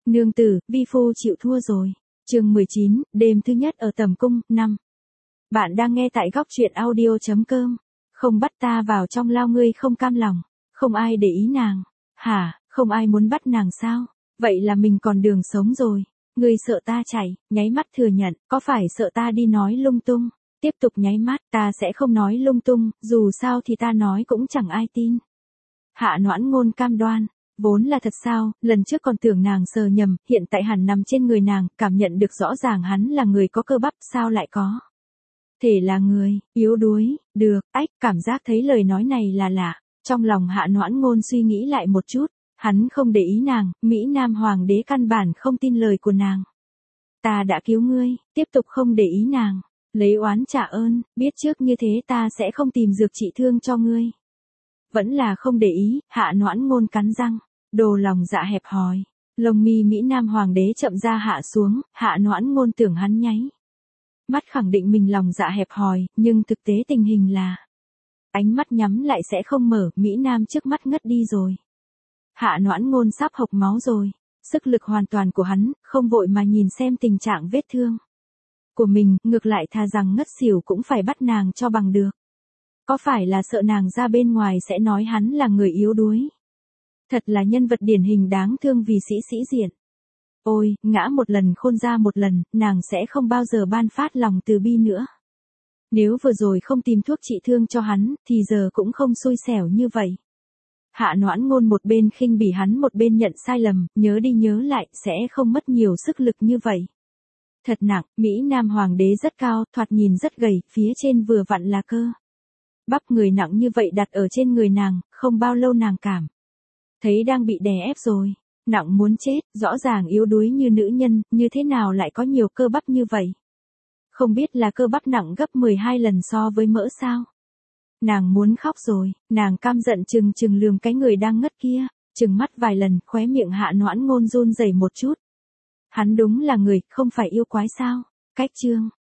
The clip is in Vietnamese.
Nương tử, vi phu chịu thua rồi. Chương 19, đêm thứ nhất ở tầm cung, 5. Bạn đang nghe tại góc truyện audio.com. Không bắt ta vào trong lao ngươi không cam lòng. Không ai để ý nàng. Hả, không ai muốn bắt nàng sao? Vậy là mình còn đường sống rồi. Ngươi sợ ta chạy, nháy mắt thừa nhận, có phải sợ ta đi nói lung tung? Tiếp tục nháy mắt, ta sẽ không nói lung tung, dù sao thì ta nói cũng chẳng ai tin. Hạ Noãn Ngôn cam đoan. Vốn là thật sao, lần trước còn tưởng nàng sờ nhầm, hiện tại hẳn nằm trên người nàng, cảm nhận được rõ ràng hắn là người có cơ bắp, sao lại có thể là người yếu đuối, được, cảm giác thấy lời nói này là lạ. Trong lòng Hạ Noãn Ngôn suy nghĩ lại một chút, hắn không để ý nàng, Mỹ Nam Hoàng đế căn bản không tin lời của nàng. Ta đã cứu ngươi, tiếp tục không để ý nàng, lấy oán trả ơn, biết trước như thế ta sẽ không tìm dược trị thương cho ngươi. Vẫn là không để ý, Hạ Noãn Ngôn cắn răng. Đồ lòng dạ hẹp hòi, lông mi Mỹ Nam Hoàng đế chậm ra hạ xuống, Hạ Noãn Ngôn tưởng hắn nháy mắt khẳng định mình lòng dạ hẹp hòi, nhưng thực tế tình hình là ánh mắt nhắm lại sẽ không mở, Mỹ Nam trước mắt ngất đi rồi. Hạ Noãn Ngôn sắp hộc máu rồi, sức lực hoàn toàn của hắn, không vội mà nhìn xem tình trạng vết thương của mình, ngược lại thà rằng ngất xỉu cũng phải bắt nàng cho bằng được. Có phải là sợ nàng ra bên ngoài sẽ nói hắn là người yếu đuối? Thật là nhân vật điển hình đáng thương vì sĩ diện. Ôi, ngã một lần khôn ra một lần, nàng sẽ không bao giờ ban phát lòng từ bi nữa. Nếu vừa rồi không tìm thuốc trị thương cho hắn, thì giờ cũng không xui xẻo như vậy. Hạ Noãn Ngôn một bên khinh bỉ hắn một bên nhận sai lầm, nhớ đi nhớ lại, sẽ không mất nhiều sức lực như vậy. Thật nặng, Mỹ Nam Hoàng đế rất cao, thoạt nhìn rất gầy, phía trên vừa vặn là cơ bắp người nặng như vậy đặt ở trên người nàng, không bao lâu nàng cảm thấy đang bị đè ép rồi, nặng muốn chết, rõ ràng yếu đuối như nữ nhân, như thế nào lại có nhiều cơ bắp như vậy? Không biết là cơ bắp nặng gấp 12 lần so với mỡ sao? Nàng muốn khóc rồi, nàng căm giận chừng lườm cái người đang ngất kia, chừng mắt vài lần, khóe miệng Hạ Noãn Ngôn run rẩy một chút. Hắn đúng là người, không phải yêu quái sao? Cách chương